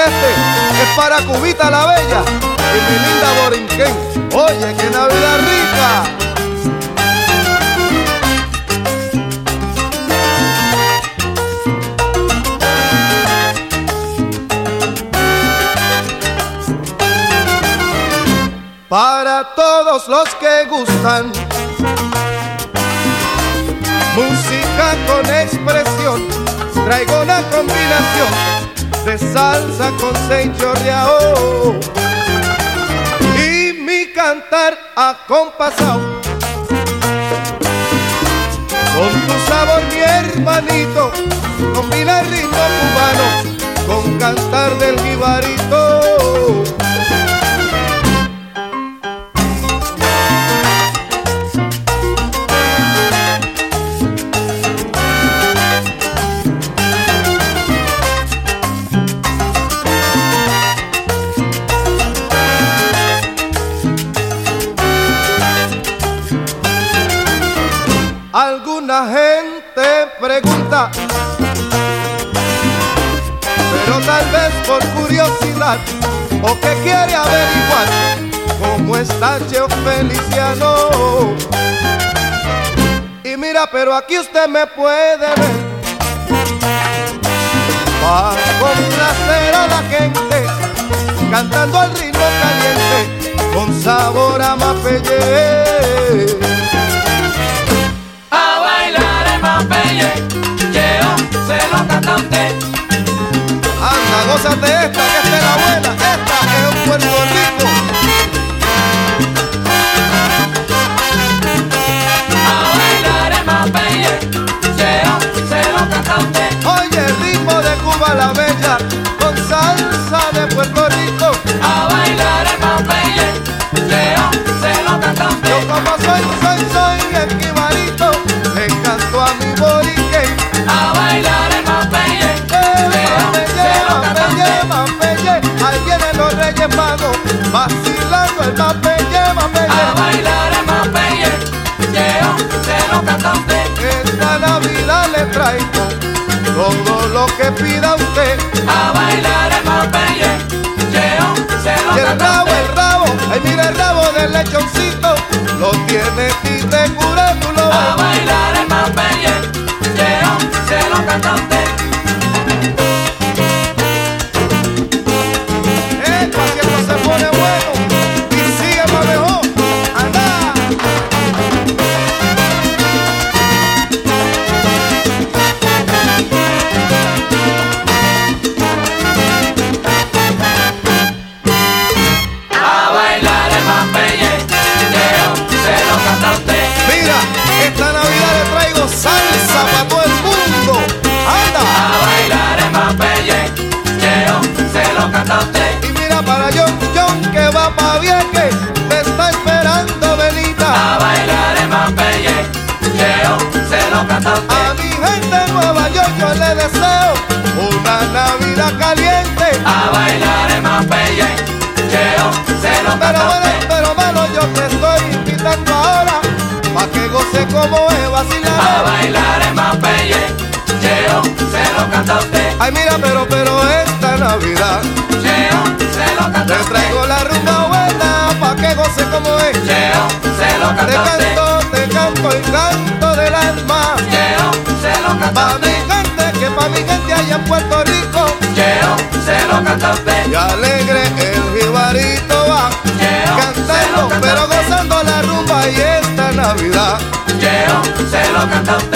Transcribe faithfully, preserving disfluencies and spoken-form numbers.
este es para Cubita la Bella y mi linda Borinquen. Oye, qué Navidad rica. Para todos los que gustan música con expresión, traigo una combinación de salsa con señoreao y mi cantar acompasado. Con tu sabor, mi hermanito, combina el ritmo cubano con cantar del jibarito. Alguna gente pregunta, pero tal vez por curiosidad o que quiere averiguar cómo está Cheo Feliciano. Y mira, pero aquí usted me puede ver para complacer a la gente, cantando al ritmo caliente con sabor a mapelle. Anda, gózate esta, que esta es la buena, esta es un Puerto Rico. A bailar el mapelle, Cheo se lo canta usted. Oye, el ritmo de Cuba la Bella, con salsa de Puerto Rico. A bailar el mapelle, Cheo se lo canta usted. Yo como soy, soy, soy el jibarito, le canto a mi Borinquen. A bailar el mapelle, ahí vienen los Reyes Magos, vacilando el mapelle, mapelle. A bailar el mapelle, Cheo se lo canta usted. Esta Navidad le traigo todo lo que pida usted. A bailar el mapelle, Cheo se lo Y el canta rabo, usted. el rabo, ay mira el rabo del lechoncito, lo tiene y te cura tu lo. A bailar el mapelle, Cheo se lo canta usted. Se pone bueno y sigue más mejor. ¡Anda! A bailar el mapelle, Cheo se lo canta usted. Mira, esta Navidad le traigo salsa para todo el mundo. ¡Anda! A bailar el mapelle, Cheo se lo canta usted. Para John, John que va pa' Vieques, te está esperando Benita. A bailar el mapelle, Cheo se lo canta usted. A mi gente de Nueva York yo le deseo una Navidad caliente. A bailar el mapelle, Cheo se lo Pero canta bueno, usted. pero malo, yo te estoy invitando ahora pa' que goce como es vacilar. A bailar el mapelle, Cheo se lo canta usted. Ay mira, pero, pero esta Navidad Cheo se lo canta te usted. traigo la rumba buena pa' que goce como es. Cheo se lo Te canta usted. canto, te canto el canto del alma. Cheo se lo canta Pa' mi usted. gente, que pa' mi gente allá en Puerto Rico. Cheo se lo canta usted. Y alegre el jibarito va Cheo cantando, se lo canta pero usted. gozando la rumba y esta Navidad. Cheo se lo canta usted.